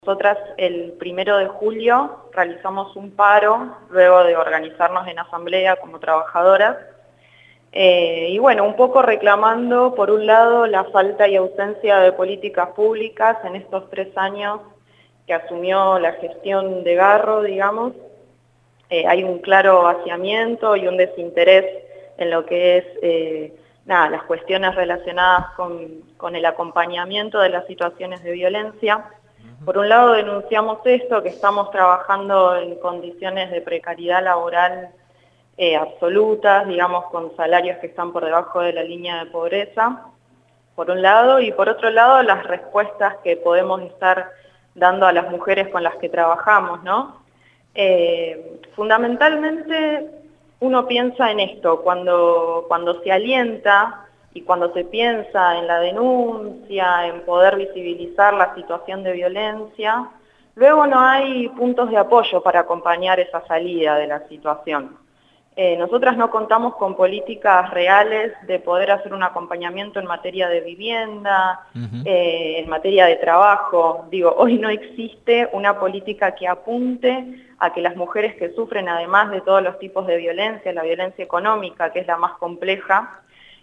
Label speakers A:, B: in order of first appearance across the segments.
A: Nosotras el 1 de julio realizamos un paro, luego de organizarnos en asamblea como trabajadoras, y bueno, un poco reclamando, por un lado, la falta y ausencia de políticas públicas en estos 3 años que asumió la gestión de Garro, digamos. Hay un claro vaciamiento y un desinterés en lo que es las cuestiones relacionadas con el acompañamiento de las situaciones de violencia. Por un lado denunciamos esto, que estamos trabajando en condiciones de precariedad laboral absolutas, digamos, con salarios que están por debajo de la línea de pobreza, por un lado, y por otro lado las respuestas que podemos estar dando a las mujeres con las que trabajamos, ¿no? Fundamentalmente uno piensa en esto, cuando se alienta y cuando se piensa en la denuncia, en poder visibilizar la situación de violencia, luego no hay puntos de apoyo para acompañar esa salida de la situación. Nosotras no contamos con políticas reales de poder hacer un acompañamiento en materia de vivienda, en materia de trabajo. Digo, hoy no existe una política que apunte a que las mujeres que sufren, además de todos los tipos de violencia, la violencia económica, que es la más compleja,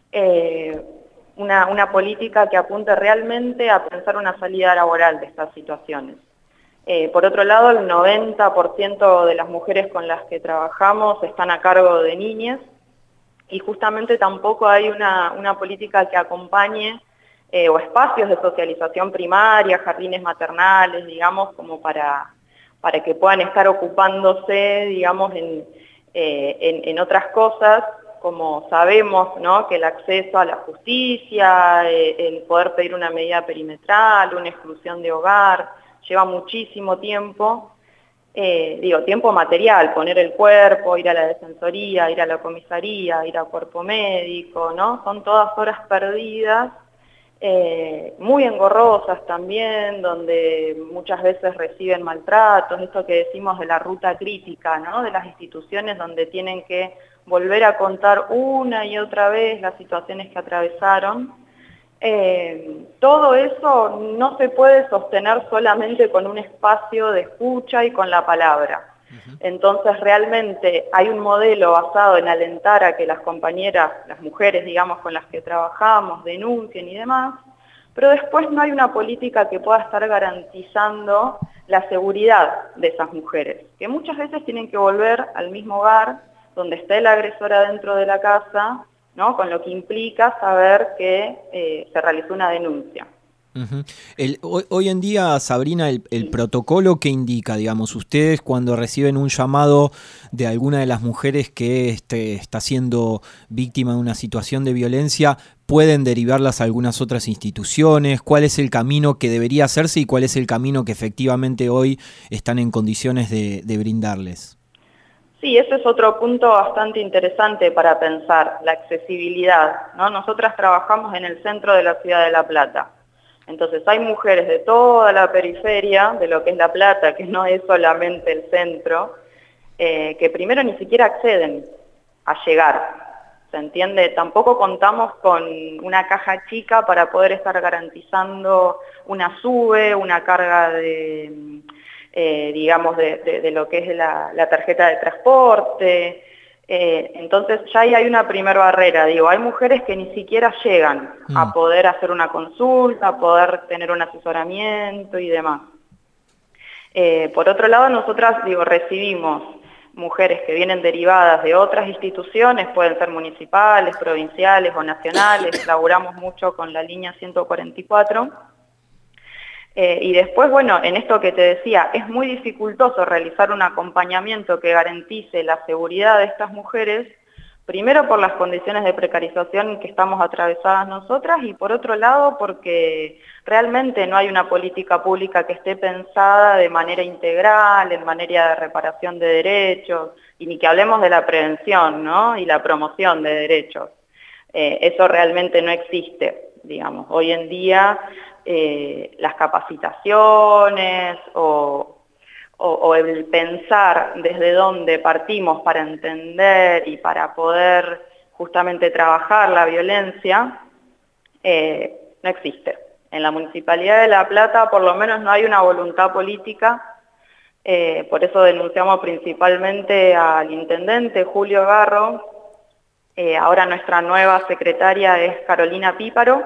A: una política que apunte realmente a pensar una salida laboral de estas situaciones. Por otro lado, el 90% de las mujeres con las que trabajamos están a cargo de niñas y justamente tampoco hay una política que acompañe o espacios de socialización primaria, jardines maternales, digamos, como para que puedan estar ocupándose, digamos, en otras cosas, como sabemos, ¿no?, que el acceso a la justicia, el poder pedir una medida perimetral, una exclusión de hogar, lleva muchísimo tiempo, tiempo material, poner el cuerpo, ir a la defensoría, ir a la comisaría, ir a cuerpo médico, ¿no? Son todas horas perdidas, muy engorrosas también, donde muchas veces reciben maltratos, esto que decimos de la ruta crítica, ¿no?, de las instituciones donde tienen que volver a contar una y otra vez las situaciones que atravesaron. Todo eso no se puede sostener solamente con un espacio de escucha y con la palabra. Entonces realmente hay un modelo basado en alentar a que las compañeras, las mujeres, digamos, con las que trabajamos, denuncien y demás, pero después no hay una política que pueda estar garantizando la seguridad de esas mujeres, que muchas veces tienen que volver al mismo hogar donde está el agresor adentro de la casa, ¿no?, con lo que implica saber que se realizó una denuncia.
B: Hoy en día, Sabrina, el protocolo que indica, digamos, ustedes cuando reciben un llamado de alguna de las mujeres que está siendo víctima de una situación de violencia, ¿pueden derivarlas a algunas otras instituciones? ¿Cuál es el camino que debería hacerse y cuál es el camino que efectivamente hoy están en condiciones de brindarles?
A: Sí, ese es otro punto bastante interesante para pensar, la accesibilidad, ¿no? Nosotras trabajamos en el centro de la ciudad de La Plata. Entonces hay mujeres de toda la periferia de lo que es La Plata, que no es solamente el centro, que primero ni siquiera acceden a llegar. ¿Se entiende? Tampoco contamos con una caja chica para poder estar garantizando una SUBE, una carga de lo que es la tarjeta de transporte. Entonces ya ahí hay una primera barrera, hay mujeres que ni siquiera llegan a poder hacer una consulta, a poder tener un asesoramiento y demás. Por otro lado, nosotras, recibimos mujeres que vienen derivadas de otras instituciones, pueden ser municipales, provinciales o nacionales, laburamos mucho con la línea 144, y después, bueno, en esto que te decía, es muy dificultoso realizar un acompañamiento que garantice la seguridad de estas mujeres, primero por las condiciones de precarización en que estamos atravesadas nosotras y por otro lado porque realmente no hay una política pública que esté pensada de manera integral, en materia de reparación de derechos, y ni que hablemos de la prevención, ¿no?, y la promoción de derechos. Eso realmente no existe, digamos. Hoy en día las capacitaciones o el pensar desde dónde partimos para entender y para poder justamente trabajar la violencia, no existe. En la Municipalidad de La Plata por lo menos no hay una voluntad política, por eso denunciamos principalmente al intendente Julio Garro. Ahora nuestra nueva secretaria es Carolina Píparo,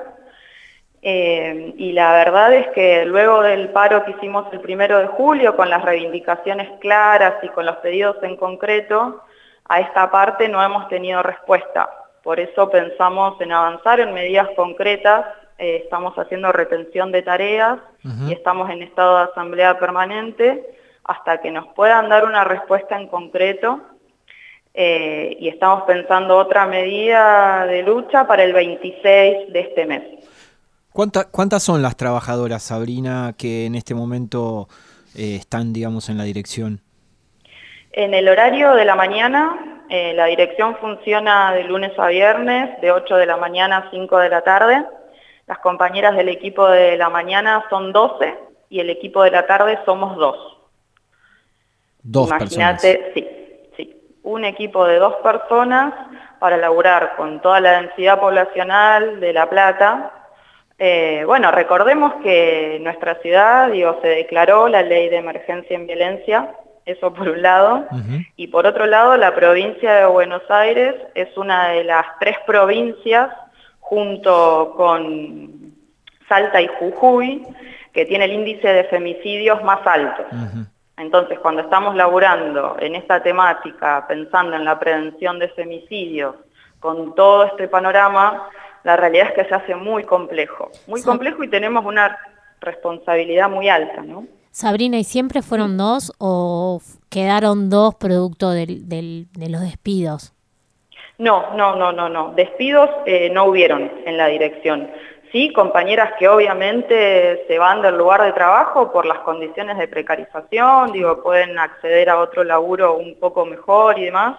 A: y la verdad es que luego del paro que hicimos el 1 de julio, con las reivindicaciones claras y con los pedidos en concreto, a esta parte no hemos tenido respuesta. Por eso pensamos en avanzar en medidas concretas. Estamos haciendo retención de tareas y estamos en estado de asamblea permanente hasta que nos puedan dar una respuesta en concreto. Y estamos pensando otra medida de lucha para el 26 de este mes.
B: ¿Cuántas son las trabajadoras, Sabrina, que en este momento están, digamos, en la dirección?
A: En el horario de la mañana, la dirección funciona de lunes a viernes, de 8 de la mañana a 5 de la tarde. Las compañeras del equipo de la mañana son 12 y el equipo de la tarde somos 2. Imagínate, personas. Sí, un equipo de 2 personas para laburar con toda la densidad poblacional de La Plata. Bueno, recordemos que en nuestra ciudad, se declaró la ley de emergencia en violencia, eso por un lado, y por otro lado la provincia de Buenos Aires es una de las 3 provincias, junto con Salta y Jujuy, que tiene el índice de femicidios más alto. Entonces, cuando estamos laburando en esta temática, pensando en la prevención de femicidios, con todo este panorama, la realidad es que se hace muy complejo y tenemos una responsabilidad muy alta, ¿no?
C: Sabrina, ¿y siempre fueron 2 o quedaron 2 producto de los despidos?
A: No. Despidos no hubieron en la dirección. Sí, compañeras que obviamente se van del lugar de trabajo por las condiciones de precarización, pueden acceder a otro laburo un poco mejor y demás,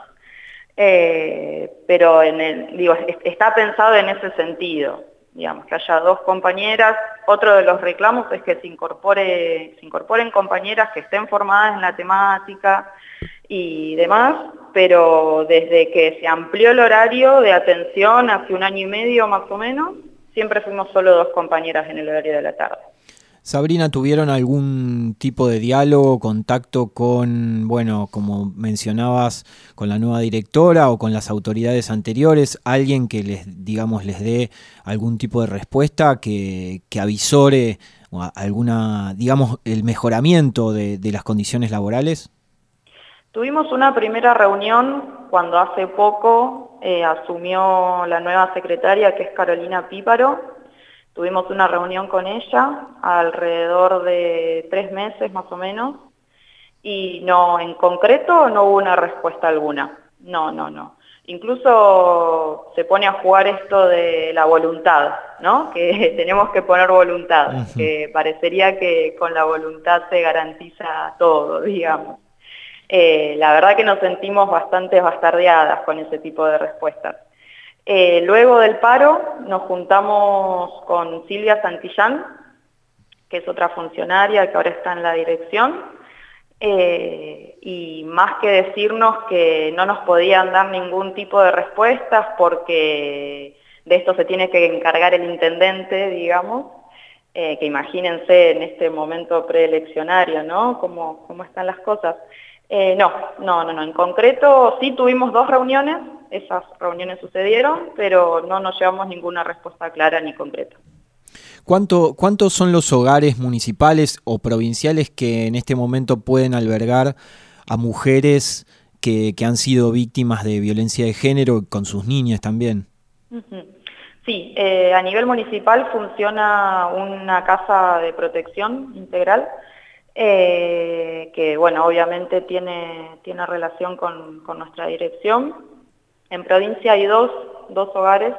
A: pero está pensado en ese sentido, que haya 2 compañeras. Otro de los reclamos es que se incorporen compañeras que estén formadas en la temática y demás, pero desde que se amplió el horario de atención hace 1 año y medio más o menos, siempre fuimos solo 2 compañeras en el horario de la tarde.
B: Sabrina, ¿tuvieron algún tipo de diálogo, contacto con, como mencionabas, con la nueva directora o con las autoridades anteriores? ¿Alguien que les dé algún tipo de respuesta que avisore alguna, el mejoramiento de las condiciones laborales?
A: Tuvimos una primera reunión cuando hace poco asumió la nueva secretaria, que es Carolina Píparo. Tuvimos una reunión con ella alrededor de 3 meses más o menos, y no, en concreto no hubo una respuesta alguna. No. Incluso se pone a jugar esto de la voluntad, ¿no? Que tenemos que poner voluntad, que parecería que con la voluntad se garantiza todo, digamos. La verdad que nos sentimos bastante bastardeadas con ese tipo de respuestas. Luego del paro nos juntamos con Silvia Santillán, que es otra funcionaria que ahora está en la dirección, y más que decirnos que no nos podían dar ningún tipo de respuestas porque de esto se tiene que encargar el intendente, que imagínense en este momento preeleccionario, ¿no? Cómo están las cosas. No. En concreto sí tuvimos 2 reuniones, esas reuniones sucedieron, pero no nos llevamos ninguna respuesta clara ni concreta.
B: ¿Cuántos son los hogares municipales o provinciales que en este momento pueden albergar a mujeres que han sido víctimas de violencia de género, con sus niñas también?
A: Sí, a nivel municipal funciona una casa de protección integral, que obviamente tiene relación con nuestra dirección. En provincia hay dos hogares,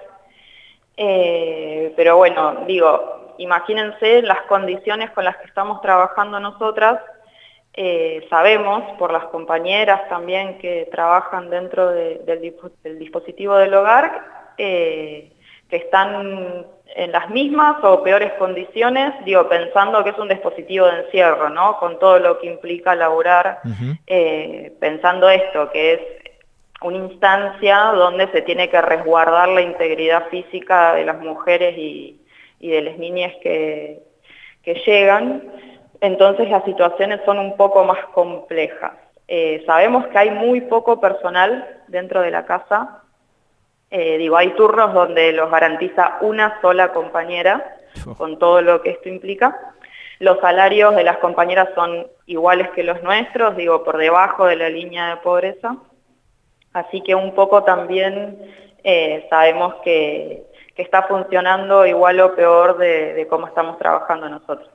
A: pero imagínense las condiciones con las que estamos trabajando nosotras. Sabemos por las compañeras también que trabajan dentro del dispositivo del hogar, que están en las mismas o peores condiciones, pensando que es un dispositivo de encierro, ¿no? Con todo lo que implica laburar, pensando esto, que es una instancia donde se tiene que resguardar la integridad física de las mujeres y y de las niñas que llegan, entonces las situaciones son un poco más complejas. Sabemos que hay muy poco personal dentro de la casa. Hay turnos donde los garantiza una sola compañera, con todo lo que esto implica. Los salarios de las compañeras son iguales que los nuestros, por debajo de la línea de pobreza. Así que un poco también sabemos que está funcionando igual o peor de cómo estamos trabajando nosotros.